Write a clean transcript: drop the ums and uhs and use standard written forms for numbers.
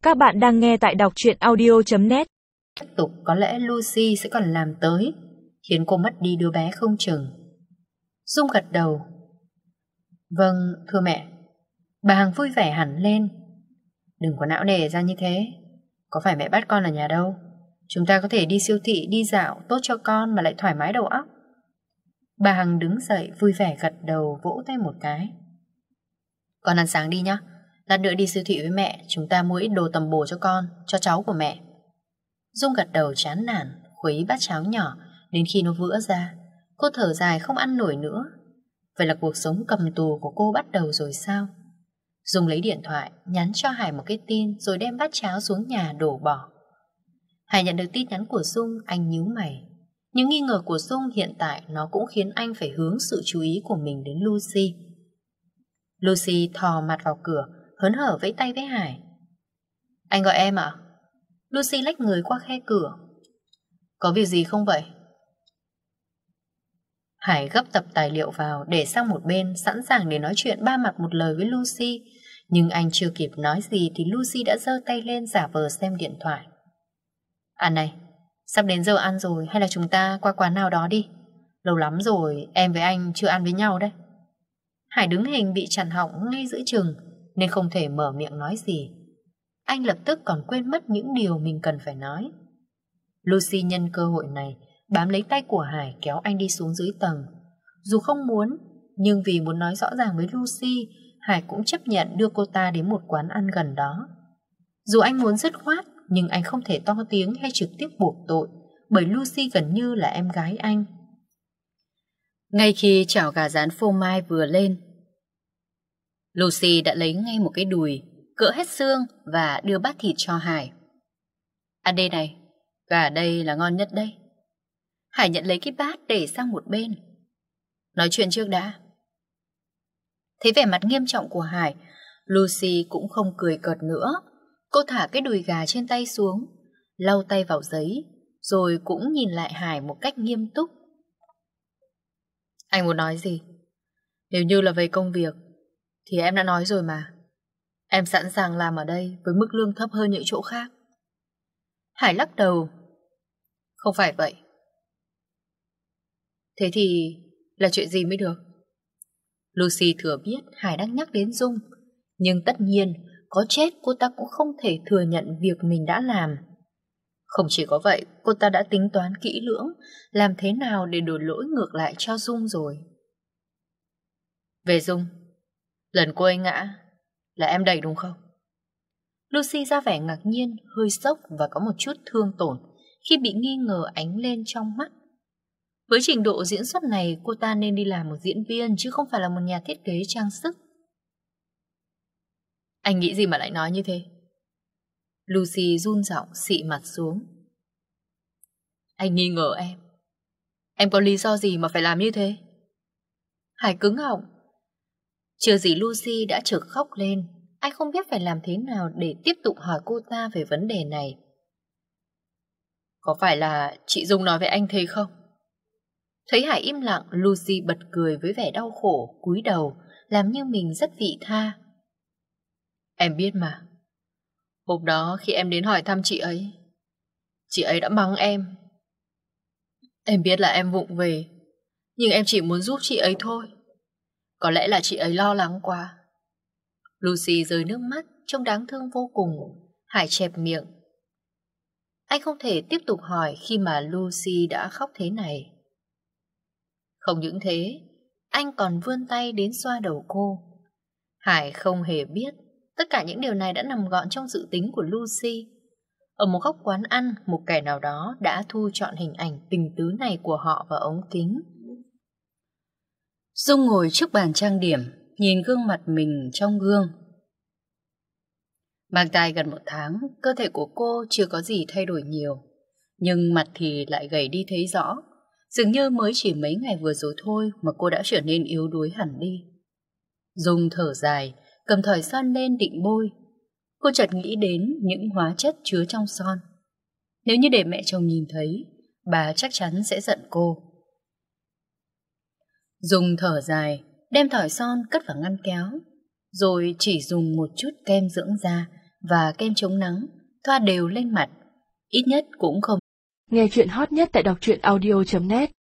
Các bạn đang nghe tại đọc truyện audio.net. Tiếp tục có lẽ Lucy sẽ còn làm tới, khiến cô mất đi đứa bé không chừng. Dung gật đầu. Vâng, thưa mẹ. Bà Hằng vui vẻ hẳn lên. Đừng có não nề ra như thế. Có phải mẹ bắt con ở nhà đâu. Chúng ta có thể đi siêu thị, đi dạo, tốt cho con mà lại thoải mái đầu óc. Bà Hằng đứng dậy vui vẻ gật đầu, vỗ tay một cái. Con ăn sáng đi nhá. Lát nữa đi siêu thị với mẹ, chúng ta mua ít đồ tầm bổ cho con, cho cháu của mẹ. Dung gật đầu chán nản, khuấy bát cháo nhỏ đến khi nó vữa ra. Cô thở dài không ăn nổi nữa. Vậy là cuộc sống cầm tù của cô bắt đầu rồi sao? Dung lấy điện thoại, nhắn cho Hải một cái tin rồi đem bát cháo xuống nhà đổ bỏ. Hải nhận được tin nhắn của Dung, anh nhíu mày. Những nghi ngờ của Dung hiện tại nó cũng khiến anh phải hướng sự chú ý của mình đến Lucy. Lucy thò mặt vào cửa, hớn hở vẫy tay với Hải. Anh gọi em ạ? Lucy lách người qua khe cửa. Có việc gì không vậy? Hải gấp tập tài liệu vào để sang một bên, sẵn sàng để nói chuyện ba mặt một lời với Lucy. Nhưng anh chưa kịp nói gì thì Lucy đã giơ tay lên giả vờ xem điện thoại. À này, sắp đến giờ ăn rồi, hay là chúng ta qua quán nào đó đi? Lâu lắm rồi em với anh chưa ăn với nhau đấy. Hải đứng hình bị chặn họng ngay giữa chừng nên không thể mở miệng nói gì. Anh lập tức còn quên mất những điều mình cần phải nói. Lucy nhân cơ hội này bám lấy tay của Hải kéo anh đi xuống dưới tầng. Dù không muốn, nhưng vì muốn nói rõ ràng với Lucy, Hải cũng chấp nhận đưa cô ta đến một quán ăn gần đó. Dù anh muốn dứt khoát, nhưng anh không thể to tiếng hay trực tiếp buộc tội, bởi Lucy gần như là em gái anh. Ngay khi chảo gà rán phô mai vừa lên, Lucy đã lấy ngay một cái đùi, cỡ hết xương và đưa bát thịt cho Hải. Ăn đây này, gà ở đây là ngon nhất đây. Hải nhận lấy cái bát để sang một bên. Nói chuyện trước đã. Thấy vẻ mặt nghiêm trọng của Hải, Lucy cũng không cười cợt nữa. Cô thả cái đùi gà trên tay xuống, lau tay vào giấy, rồi cũng nhìn lại Hải một cách nghiêm túc. Anh muốn nói gì? Nếu như là về công việc thì em đã nói rồi mà. Em sẵn sàng làm ở đây với mức lương thấp hơn những chỗ khác. Hải lắc đầu. Không phải vậy. Thế thì là chuyện gì mới được? Lucy thừa biết Hải đang nhắc đến Dung, nhưng tất nhiên có chết cô ta cũng không thể thừa nhận việc mình đã làm. Không chỉ có vậy, cô ta đã tính toán kỹ lưỡng làm thế nào để đổ lỗi ngược lại cho Dung rồi. Về Dung, lần cô ấy ngã là em đẩy đúng không? Lucy ra vẻ ngạc nhiên, hơi sốc và có một chút thương tổn khi bị nghi ngờ ánh lên trong mắt. Với trình độ diễn xuất này, cô ta nên đi làm một diễn viên chứ không phải là một nhà thiết kế trang sức. Anh nghĩ gì mà lại nói như thế? Lucy run giọng xị mặt xuống. Anh nghi ngờ em. Em có lý do gì mà phải làm như thế? Hải cứng họng. Chưa gì Lucy đã chợt khóc lên. Anh không biết phải làm thế nào để tiếp tục hỏi cô ta về vấn đề này. Có phải là chị Dung nói với anh thế không? Thấy Hải im lặng, Lucy bật cười với vẻ đau khổ, cúi đầu, làm như mình rất vị tha. Em biết mà. Hôm đó khi em đến hỏi thăm chị ấy đã mắng em. Em biết là em vụng về, nhưng em chỉ muốn giúp chị ấy thôi. Có lẽ là chị ấy lo lắng quá. Lucy rơi nước mắt, trông đáng thương vô cùng. Hải chẹp miệng. Anh không thể tiếp tục hỏi khi mà Lucy đã khóc thế này. Không những thế, anh còn vươn tay đến xoa đầu cô. Hải không hề biết tất cả những điều này đã nằm gọn trong dự tính của Lucy. Ở một góc quán ăn, một kẻ nào đó đã thu chọn hình ảnh tình tứ này của họ vào ống kính. Dung ngồi trước bàn trang điểm, nhìn gương mặt mình trong gương. Mang thai gần 1 tháng, cơ thể của cô chưa có gì thay đổi nhiều, nhưng mặt thì lại gầy đi thấy rõ. Dường như mới chỉ mấy ngày vừa rồi thôi mà cô đã trở nên yếu đuối hẳn đi. Dung thở dài, cầm thỏi son lên định bôi. Cô chợt nghĩ đến những hóa chất chứa trong son. Nếu như để mẹ chồng nhìn thấy, bà chắc chắn sẽ giận cô. Dung thở dài, đem thỏi son cất vào ngăn kéo, rồi chỉ dùng một chút kem dưỡng da và kem chống nắng, thoa đều lên mặt. Ít nhất cũng không. Nghe chuyện hot nhất tại đọc truyện audio.net